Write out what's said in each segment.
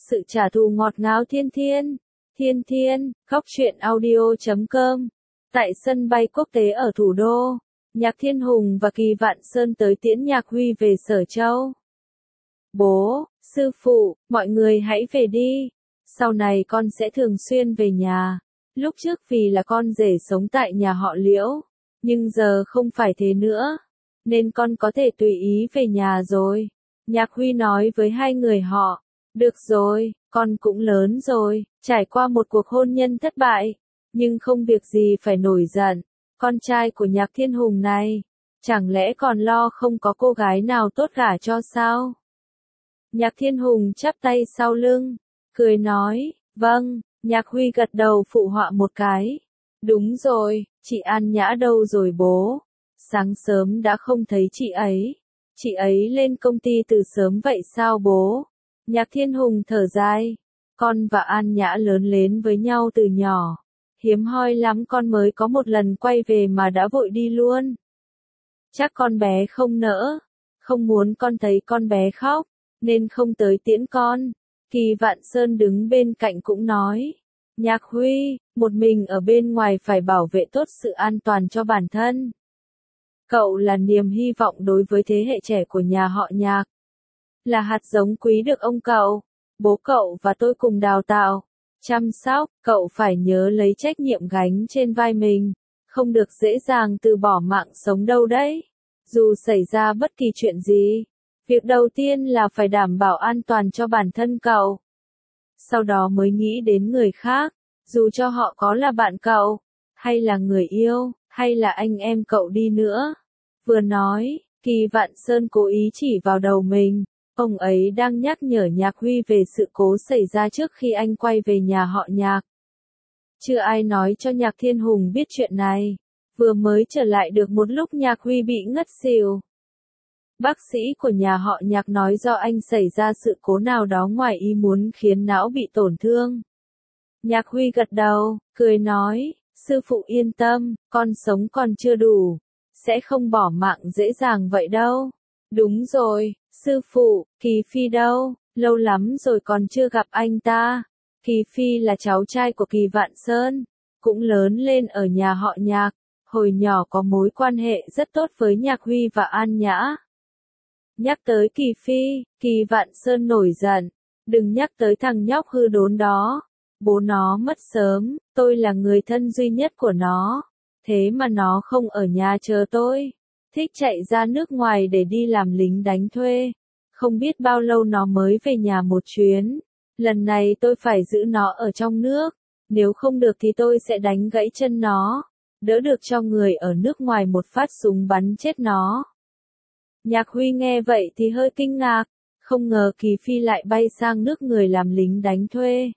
Sự trả thù ngọt ngào Thiên Thiên. Thiên Thiên, khóc truyện audio.com. Tại sân bay quốc tế ở thủ đô, Nhạc Thiên Hùng và Kỳ Vạn Sơn tới tiễn Nhạc Huy về Sở Châu. Bố, sư phụ, mọi người hãy về đi. Sau này con sẽ thường xuyên về nhà. Lúc trước vì là con rể sống tại nhà họ Liễu, nhưng giờ không phải thế nữa, nên con có thể tùy ý về nhà rồi. Nhạc Huy nói với hai người họ. Được rồi, con cũng lớn rồi, trải qua một cuộc hôn nhân thất bại, nhưng không việc gì phải nổi giận. Con trai của Nhạc Thiên Hùng này, chẳng lẽ còn lo không có cô gái nào tốt gả cho sao? Nhạc Thiên Hùng chắp tay sau lưng, cười nói, vâng. Nhạc Huy gật đầu phụ họa một cái. Đúng rồi, chị An Nhã đâu rồi bố? Sáng sớm đã không thấy chị ấy. Chị ấy lên công ty từ sớm vậy sao bố? Nhạc Thiên Hùng thở dài. Con và An Nhã lớn lên với nhau từ nhỏ. Hiếm hoi lắm con mới có một lần quay về mà đã vội đi luôn. Chắc con bé không nỡ. Không muốn con thấy con bé khóc, nên không tới tiễn con. Kỳ Vạn Sơn đứng bên cạnh cũng nói. Nhạc Huy, một mình ở bên ngoài phải bảo vệ tốt sự an toàn cho bản thân. Cậu là niềm hy vọng đối với thế hệ trẻ của nhà họ Nhạc. Là hạt giống quý được ông cậu, bố cậu và tôi cùng đào tạo, chăm sóc, cậu phải nhớ lấy trách nhiệm gánh trên vai mình, không được dễ dàng từ bỏ mạng sống đâu đấy. Dù xảy ra bất kỳ chuyện gì, việc đầu tiên là phải đảm bảo an toàn cho bản thân cậu. Sau đó mới nghĩ đến người khác, dù cho họ có là bạn cậu, hay là người yêu, hay là anh em cậu đi nữa. Vừa nói, Kỳ Vạn Sơn cố ý chỉ vào đầu mình. Ông ấy đang nhắc nhở Nhạc Huy về sự cố xảy ra trước khi anh quay về nhà họ Nhạc. Chưa ai nói cho Nhạc Thiên Hùng biết chuyện này. Vừa mới trở lại được một lúc Nhạc Huy bị ngất xỉu. Bác sĩ của nhà họ Nhạc nói do anh xảy ra sự cố nào đó ngoài ý muốn khiến não bị tổn thương. Nhạc Huy gật đầu, cười nói, sư phụ yên tâm, con sống còn chưa đủ, sẽ không bỏ mạng dễ dàng vậy đâu. Đúng rồi, sư phụ, Kỳ Phi đâu, lâu lắm rồi còn chưa gặp anh ta. Kỳ Phi là cháu trai của Kỳ Vạn Sơn, cũng lớn lên ở nhà họ Nhạc, hồi nhỏ có mối quan hệ rất tốt với Nhạc Huy và An Nhã. Nhắc tới Kỳ Phi, Kỳ Vạn Sơn nổi giận, đừng nhắc tới thằng nhóc hư đốn đó. Bố nó mất sớm, tôi là người thân duy nhất của nó, thế mà nó không ở nhà chờ tôi. Thích chạy ra nước ngoài để đi làm lính đánh thuê. Không biết bao lâu nó mới về nhà một chuyến. Lần này tôi phải giữ nó ở trong nước. Nếu không được thì tôi sẽ đánh gãy chân nó. Đỡ được cho người ở nước ngoài một phát súng bắn chết nó. Nhạc Huy nghe vậy thì hơi kinh ngạc. Không ngờ Kỳ Phi lại bay sang nước người làm lính đánh thuê.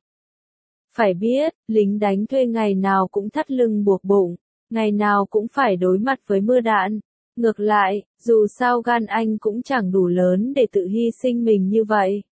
Phải biết, lính đánh thuê ngày nào cũng thắt lưng buộc bụng. Ngày nào cũng phải đối mặt với mưa đạn. Ngược lại, dù sao gan anh cũng chẳng đủ lớn để tự hy sinh mình như vậy.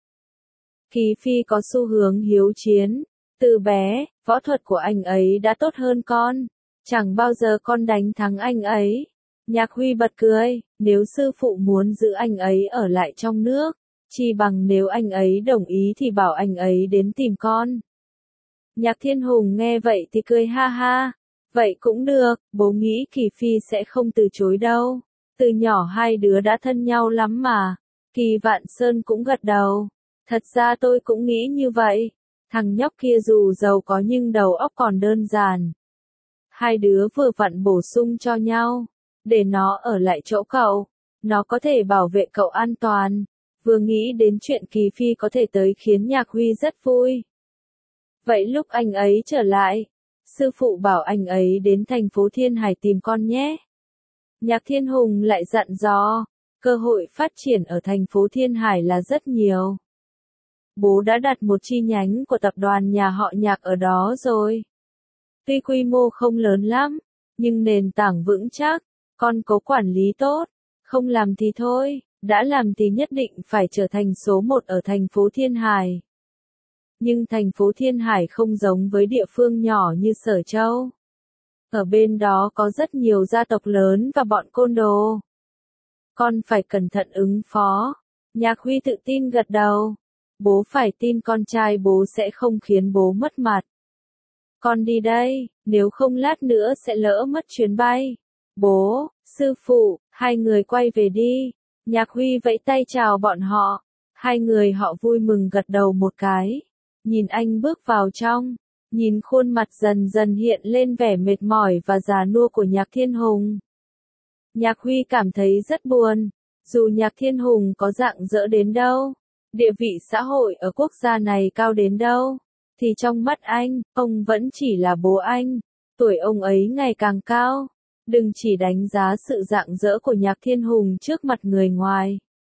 Kỳ Phi có xu hướng hiếu chiến. Từ bé, võ thuật của anh ấy đã tốt hơn con. Chẳng bao giờ con đánh thắng anh ấy. Nhạc Huy bật cười, nếu sư phụ muốn giữ anh ấy ở lại trong nước, chi bằng nếu anh ấy đồng ý thì bảo anh ấy đến tìm con. Nhạc Thiên Hùng nghe vậy thì cười ha ha. Vậy cũng được, bố nghĩ Kỳ Phi sẽ không từ chối đâu. Từ nhỏ hai đứa đã thân nhau lắm mà. Kỳ Vạn Sơn cũng gật đầu. Thật ra tôi cũng nghĩ như vậy. Thằng nhóc kia dù giàu có nhưng đầu óc còn đơn giản. Hai đứa vừa vặn bổ sung cho nhau. Để nó ở lại chỗ cậu. Nó có thể bảo vệ cậu an toàn. Vừa nghĩ đến chuyện Kỳ Phi có thể tới khiến Nhạc Huy rất vui. Vậy lúc anh ấy trở lại, sư phụ bảo anh ấy đến thành phố Thiên Hải tìm con nhé. Nhạc Thiên Hùng lại dặn dò, cơ hội phát triển ở thành phố Thiên Hải là rất nhiều. Bố đã đặt một chi nhánh của tập đoàn nhà họ Nhạc ở đó rồi. Tuy quy mô không lớn lắm, nhưng nền tảng vững chắc, con có quản lý tốt, không làm thì thôi, đã làm thì nhất định phải trở thành số 1 ở thành phố Thiên Hải. Nhưng thành phố Thiên Hải không giống với địa phương nhỏ như Sở Châu. Ở bên đó có rất nhiều gia tộc lớn và bọn côn đồ. Con phải cẩn thận ứng phó. Nhạc Huy tự tin gật đầu. Bố phải tin con trai bố sẽ không khiến bố mất mặt. Con đi đây, nếu không lát nữa sẽ lỡ mất chuyến bay. Bố, sư phụ, hai người quay về đi. Nhạc Huy vẫy tay chào bọn họ. Hai người họ vui mừng gật đầu một cái. Nhìn anh bước vào trong. Nhìn khuôn mặt dần dần hiện lên vẻ mệt mỏi và già nua của Nhạc Thiên Hùng. Nhạc Huy cảm thấy rất buồn. Dù Nhạc Thiên Hùng có rạng rỡ đến đâu, địa vị xã hội ở quốc gia này cao đến đâu, thì trong mắt anh, ông vẫn chỉ là bố anh. Tuổi ông ấy ngày càng cao. Đừng chỉ đánh giá sự rạng rỡ của Nhạc Thiên Hùng trước mặt người ngoài.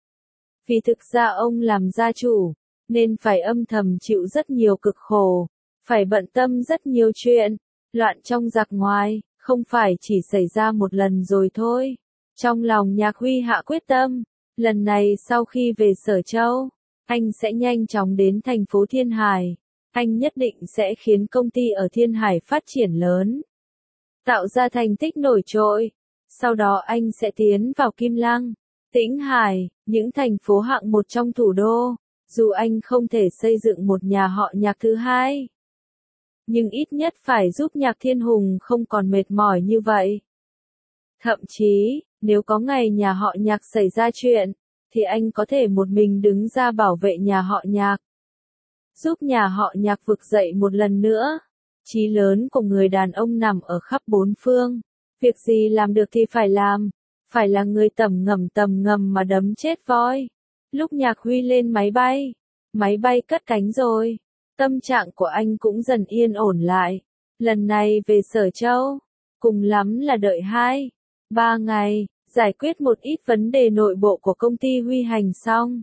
Vì thực ra ông làm gia chủ, nên phải âm thầm chịu rất nhiều cực khổ, phải bận tâm rất nhiều chuyện, loạn trong giặc ngoài, không phải chỉ xảy ra một lần rồi thôi. Trong lòng Nhạc Huy hạ quyết tâm, lần này sau khi về Sở Châu, anh sẽ nhanh chóng đến thành phố Thiên Hải. Anh nhất định sẽ khiến công ty ở Thiên Hải phát triển lớn, tạo ra thành tích nổi trội. Sau đó anh sẽ tiến vào Kim Lăng, Tĩnh Hải, những thành phố hạng một trong thủ đô. Dù anh không thể xây dựng một nhà họ Nhạc thứ hai, nhưng ít nhất phải giúp Nhạc Thiên Hùng không còn mệt mỏi như vậy. Thậm chí, nếu có ngày nhà họ Nhạc xảy ra chuyện, thì anh có thể một mình đứng ra bảo vệ nhà họ Nhạc, giúp nhà họ Nhạc vực dậy một lần nữa. Chí lớn của người đàn ông nằm ở khắp bốn phương. Việc gì làm được thì phải làm. Phải là người tầm ngầm mà đấm chết voi. Lúc Nhạc Huy lên máy bay cất cánh rồi. Tâm trạng của anh cũng dần yên ổn lại. Lần này về Sở Châu, cùng lắm là đợi 2-3 ngày, giải quyết một ít vấn đề nội bộ của công ty Huy Hành xong.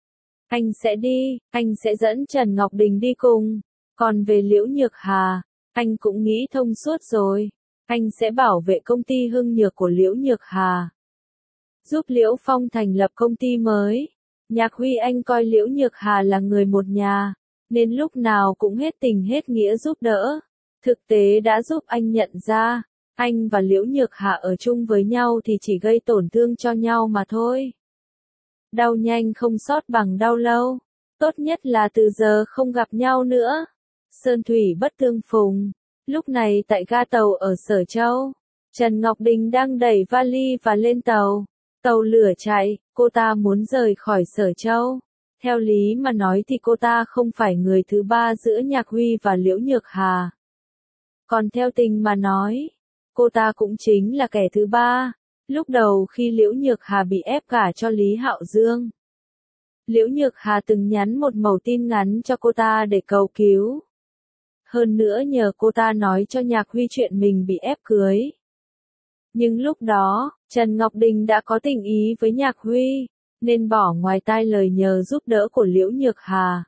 Anh sẽ đi, anh sẽ dẫn Trần Ngọc Đình đi cùng. Còn về Liễu Nhược Hà, anh cũng nghĩ thông suốt rồi. Anh sẽ bảo vệ công ty Hưng Nhược của Liễu Nhược Hà, giúp Liễu Phong thành lập công ty mới. Nhạc Huy anh coi Liễu Nhược Hà là người một nhà, nên lúc nào cũng hết tình hết nghĩa giúp đỡ. Thực tế đã giúp anh nhận ra, anh và Liễu Nhược Hà ở chung với nhau thì chỉ gây tổn thương cho nhau mà thôi. Đau nhanh không sót bằng đau lâu. Tốt nhất là từ giờ không gặp nhau nữa. Sơn thủy bất tương phùng. Lúc này tại ga tàu ở Sở Châu, Trần Ngọc Đình đang đẩy vali và lên tàu. Tàu lửa chạy, cô ta muốn rời khỏi Sở Châu. Theo lý mà nói thì cô ta không phải người thứ ba giữa Nhạc Huy và Liễu Nhược Hà. Còn theo tình mà nói, cô ta cũng chính là kẻ thứ ba. Lúc đầu khi Liễu Nhược Hà bị ép gả cho Lý Hạo Dương, Liễu Nhược Hà từng nhắn một mẩu tin ngắn cho cô ta để cầu cứu. Hơn nữa nhờ cô ta nói cho Nhạc Huy chuyện mình bị ép cưới. Nhưng lúc đó, Trần Ngọc Đình đã có tình ý với Nhạc Huy, nên bỏ ngoài tai lời nhờ giúp đỡ của Liễu Nhược Hà.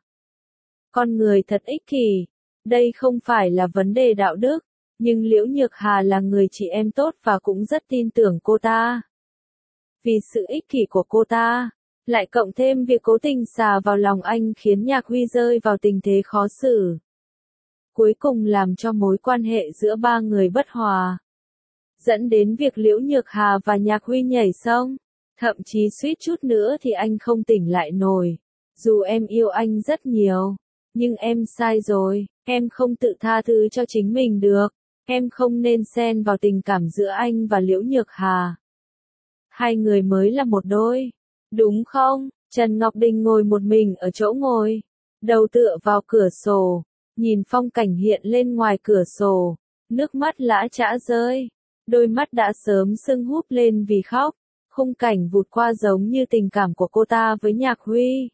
Con người thật ích kỷ. Đây không phải là vấn đề đạo đức, nhưng Liễu Nhược Hà là người chị em tốt và cũng rất tin tưởng cô ta. Vì sự ích kỷ của cô ta, lại cộng thêm việc cố tình xà vào lòng anh khiến Nhạc Huy rơi vào tình thế khó xử. Cuối cùng làm cho mối quan hệ giữa ba người bất hòa, dẫn đến việc Liễu Nhược Hà và Nhạc Huy nhảy sông. Thậm chí suýt chút nữa thì anh không tỉnh lại nổi. Dù em yêu anh rất nhiều, nhưng em sai rồi, em không tự tha thứ cho chính mình được. Em không nên xen vào tình cảm giữa anh và Liễu Nhược Hà. Hai người mới là một đôi, đúng không? Trần Ngọc Đình ngồi một mình ở chỗ ngồi, đầu tựa vào cửa sổ, nhìn phong cảnh hiện lên ngoài cửa sổ, nước mắt lã chã rơi, đôi mắt đã sớm sưng húp lên vì khóc. Khung cảnh vụt qua giống như tình cảm của cô ta với Nhạc Huy.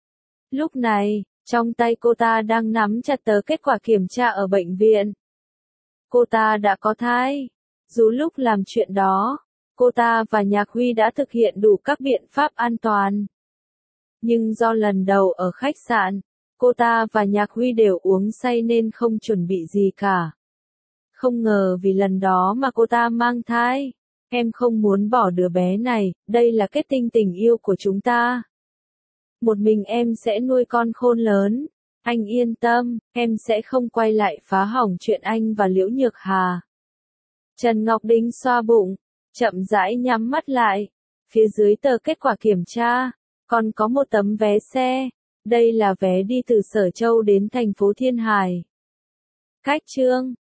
Lúc này, trong tay cô ta đang nắm chặt tờ kết quả kiểm tra ở bệnh viện. Cô ta đã có thai. Dù lúc làm chuyện đó, cô ta và Nhạc Huy đã thực hiện đủ các biện pháp an toàn. Nhưng do lần đầu ở khách sạn, cô ta và Nhạc Huy đều uống say nên không chuẩn bị gì cả. Không ngờ vì lần đó mà cô ta mang thai. Em không muốn bỏ đứa bé này, đây là kết tinh tình yêu của chúng ta. Một mình em sẽ nuôi con khôn lớn. Anh yên tâm, em sẽ không quay lại phá hỏng chuyện anh và Liễu Nhược Hà. Trần Ngọc Đình xoa bụng, chậm rãi nhắm mắt lại. Phía dưới tờ kết quả kiểm tra, còn có một tấm vé xe. Đây là vé đi từ Sở Châu đến thành phố Thiên Hải. Khách trương